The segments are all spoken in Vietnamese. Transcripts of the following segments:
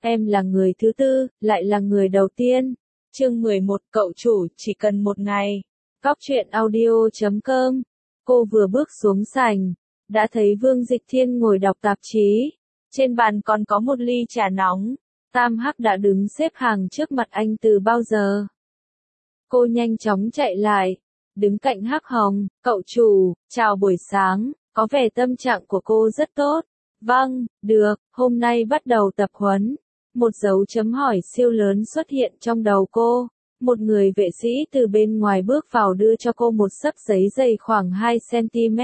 Em là người thứ tư, lại là người đầu tiên. Chương 11, cậu chủ, chỉ cần một ngày. Góc truyện audio.com. Cô vừa bước xuống sảnh, đã thấy Vương Dịch Thiên ngồi đọc tạp chí. Trên bàn còn có một ly trà nóng. Tam Hắc đã đứng xếp hàng trước mặt anh từ bao giờ. Cô nhanh chóng chạy lại, đứng cạnh Hắc Hồng. Cậu chủ, chào buổi sáng, có vẻ tâm trạng của cô rất tốt. Vâng, được, hôm nay bắt đầu tập huấn. Một dấu chấm hỏi siêu lớn xuất hiện trong đầu cô. Một người vệ sĩ từ bên ngoài bước vào đưa cho cô một xấp giấy dày khoảng 2 cm.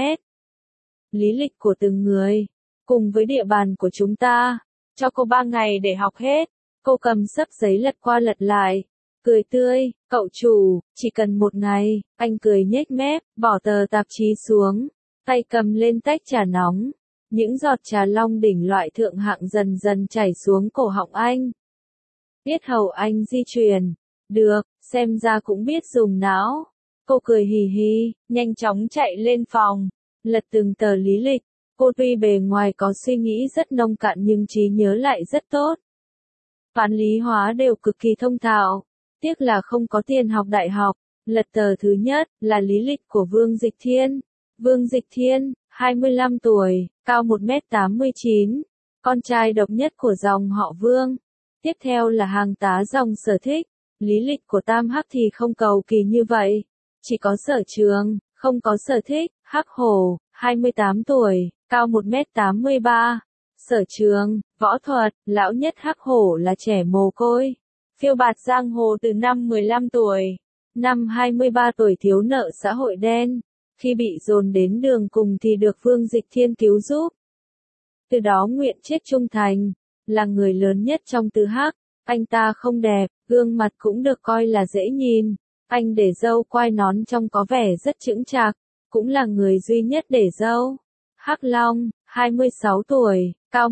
Lý lịch của từng người, cùng với địa bàn của chúng ta. Cho cô 3 ngày để học hết. Cô cầm xấp giấy lật qua lật lại. Cười tươi, cậu chủ, chỉ cần một ngày. Anh cười nhếch mép, bỏ tờ tạp chí xuống. Tay cầm lên tách trà nóng. Những giọt trà long đỉnh loại thượng hạng dần dần chảy xuống cổ họng anh. Yết hầu anh di chuyển. Được, xem ra cũng biết dùng não. Cô cười hì hì, nhanh chóng chạy lên phòng. Lật từng tờ lý lịch. Cô tuy bề ngoài có suy nghĩ rất nông cạn nhưng trí nhớ lại rất tốt. Toán lý hóa đều cực kỳ thông thạo. Tiếc là không có tiền học đại học. Lật tờ thứ nhất là lý lịch của Vương Dịch Thiên. Vương Dịch Thiên, 25 tuổi, cao 1m89, con trai độc nhất của dòng họ Vương. Tiếp theo là hàng tá dòng sở thích. Lý lịch của Tam Hắc thì không cầu kỳ như vậy. Chỉ có sở trường, không có sở thích. Hắc Hổ, 28 tuổi, cao 1m83. Sở trường, võ thuật, lão nhất Hắc Hổ là trẻ mồ côi. Phiêu bạt giang hồ từ năm 15 tuổi. Năm 23 tuổi thiếu nợ xã hội đen. Khi bị dồn đến đường cùng thì được Vương Dịch Thiên cứu giúp. Từ đó nguyện chết trung thành, là người lớn nhất trong tứ hắc. Anh ta không đẹp, gương mặt cũng được coi là dễ nhìn. Anh để râu quai nón trông có vẻ rất chững chạc, cũng là người duy nhất để râu. Hắc Long, 26 tuổi, cao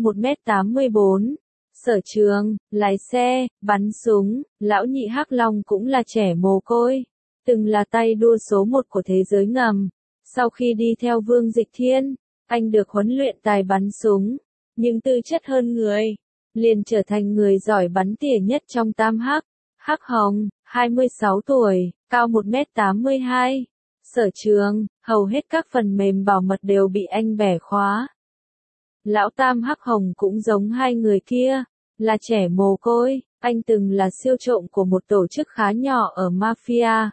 1m84. Sở trường, lái xe, bắn súng. Lão nhị Hắc Long cũng là trẻ mồ côi. Từng là tay đua số 1 của thế giới ngầm. Sau khi đi theo Vương Dịch Thiên, anh được huấn luyện tài bắn súng, nhưng tư chất hơn người, liền trở thành người giỏi bắn tỉa nhất trong Tam Hắc. Hắc Hồng, 26 tuổi, cao 1m82. Sở trường, hầu hết các phần mềm bảo mật đều bị anh bẻ khóa. Lão Tam Hắc Hồng cũng giống hai người kia, là trẻ mồ côi. Anh từng là siêu trộm của một tổ chức khá nhỏ ở Mafia.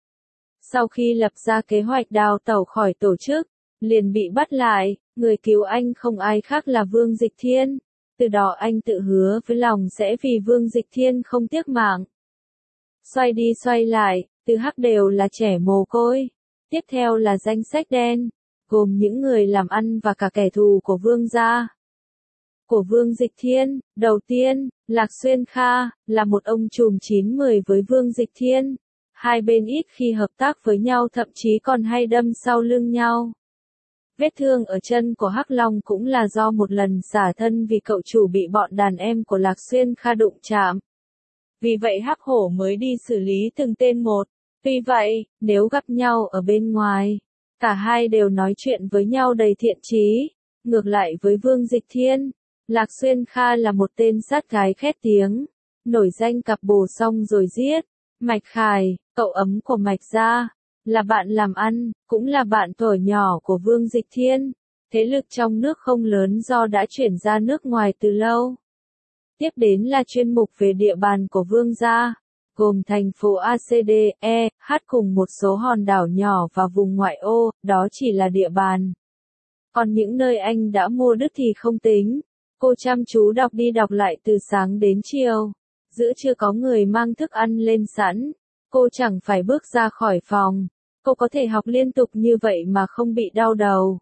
Sau khi lập ra kế hoạch đào tẩu khỏi tổ chức, liền bị bắt lại. Người cứu anh không ai khác là Vương Dịch Thiên. Từ đó anh tự hứa với lòng sẽ vì Vương Dịch Thiên không tiếc mạng. Xoay đi xoay lại, từ Hắc đều là trẻ mồ côi. Tiếp theo là danh sách đen, gồm những người làm ăn và cả kẻ thù của Vương gia. Của Vương Dịch Thiên, đầu tiên, Lạc Xuyên Kha, là một ông trùm 9-10 với Vương Dịch Thiên. Hai bên ít khi hợp tác với nhau, thậm chí còn hay đâm sau lưng nhau. Vết thương ở chân của Hắc Long cũng là do một lần xả thân vì cậu chủ bị bọn đàn em của Lạc Xuyên Kha đụng chạm. Vì vậy Hắc Hổ mới đi xử lý từng tên một. Tuy vậy, nếu gặp nhau ở bên ngoài, cả hai đều nói chuyện với nhau đầy thiện chí. Ngược lại với Vương Dịch Thiên, Lạc Xuyên Kha là một tên sát gái khét tiếng, nổi danh cặp bồ xong rồi giết. Mạch Khải, cậu ấm của Mạch gia, là bạn làm ăn, cũng là bạn thuở nhỏ của Vương Dịch Thiên. Thế lực trong nước không lớn do đã chuyển ra nước ngoài từ lâu. Tiếp đến là chuyên mục về địa bàn của Vương gia, gồm thành phố ACDE, H cùng một số hòn đảo nhỏ và vùng ngoại ô, đó chỉ là địa bàn. Còn những nơi anh đã mua đất thì không tính. Cô chăm chú đọc đi đọc lại từ sáng đến chiều. Giữa trưa có người mang thức ăn lên sẵn. Cô chẳng phải bước ra khỏi phòng. Cô có thể học liên tục như vậy mà không bị đau đầu.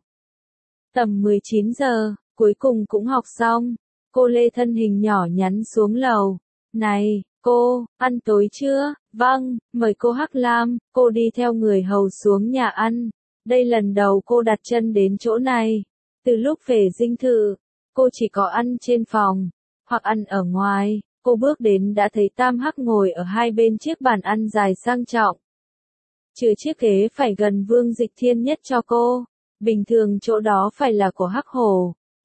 Tầm 19 giờ, cuối cùng cũng học xong. Cô lê thân hình nhỏ nhắn xuống lầu. Này, cô, ăn tối chưa? Vâng, mời cô Hắc Lam. Cô đi theo người hầu xuống nhà ăn. Đây lần đầu cô đặt chân đến chỗ này. Từ lúc về dinh thự, cô chỉ có ăn trên phòng, hoặc ăn ở ngoài. Cô bước đến đã thấy Tam Hắc ngồi ở hai bên chiếc bàn ăn dài sang trọng. Trừ chiếc ghế phải gần Vương Dịch Thiên nhất cho cô. Bình thường chỗ đó phải là của Hắc Hổ.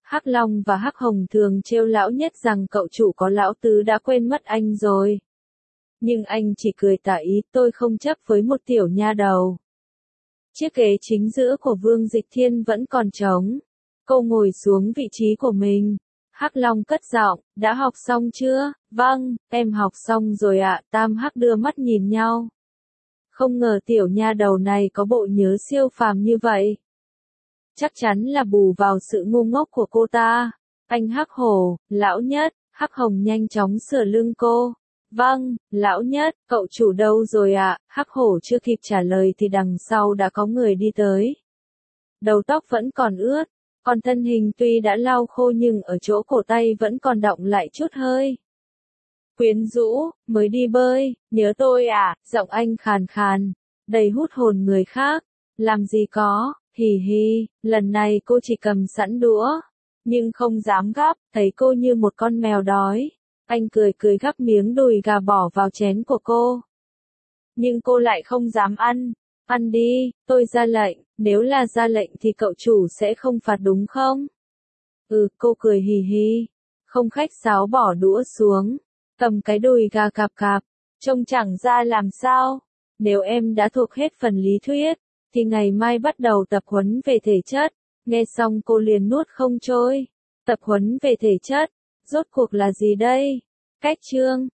Hắc Long và Hắc Hồng thường trêu lão nhất rằng cậu chủ có lão tứ đã quên mất anh rồi. Nhưng anh chỉ cười tả ý, tôi không chấp với một tiểu nha đầu. Chiếc ghế chính giữa của Vương Dịch Thiên vẫn còn trống. Cô ngồi xuống vị trí của mình. Hắc Long cất giọng, đã học xong chưa? Vâng, em học xong rồi ạ. Tam Hắc đưa mắt nhìn nhau. Không ngờ tiểu nha đầu này có bộ nhớ siêu phàm như vậy. Chắc chắn là bù vào sự ngu ngốc của cô ta. Anh Hắc Hổ, lão nhất, Hắc Hồng nhanh chóng sửa lưng cô. Vâng, lão nhất, cậu chủ đâu rồi ạ? Hắc Hổ chưa kịp trả lời thì đằng sau đã có người đi tới. Đầu tóc vẫn còn ướt, còn thân hình tuy đã lau khô nhưng ở chỗ cổ tay vẫn còn đọng lại chút hơi. Quyến rũ, mới đi bơi, nhớ tôi à? Giọng anh khàn khàn, đầy hút hồn người khác. Làm gì có, hì hì, lần này cô chỉ cầm sẵn đũa, nhưng không dám gắp, thấy cô như một con mèo đói. Anh cười cười gắp miếng đùi gà bỏ vào chén của cô. Nhưng cô lại không dám ăn. Ăn đi, tôi ra lệnh, nếu là ra lệnh thì cậu chủ sẽ không phạt đúng không? Cô cười hì hì, không khách sáo bỏ đũa xuống, cầm cái đùi gà cạp cạp, trông chẳng ra làm sao. Nếu em đã thuộc hết phần lý thuyết, thì ngày mai bắt đầu tập huấn về thể chất. Nghe xong cô liền nuốt không trôi. Tập huấn về thể chất, rốt cuộc là gì đây? Cách chương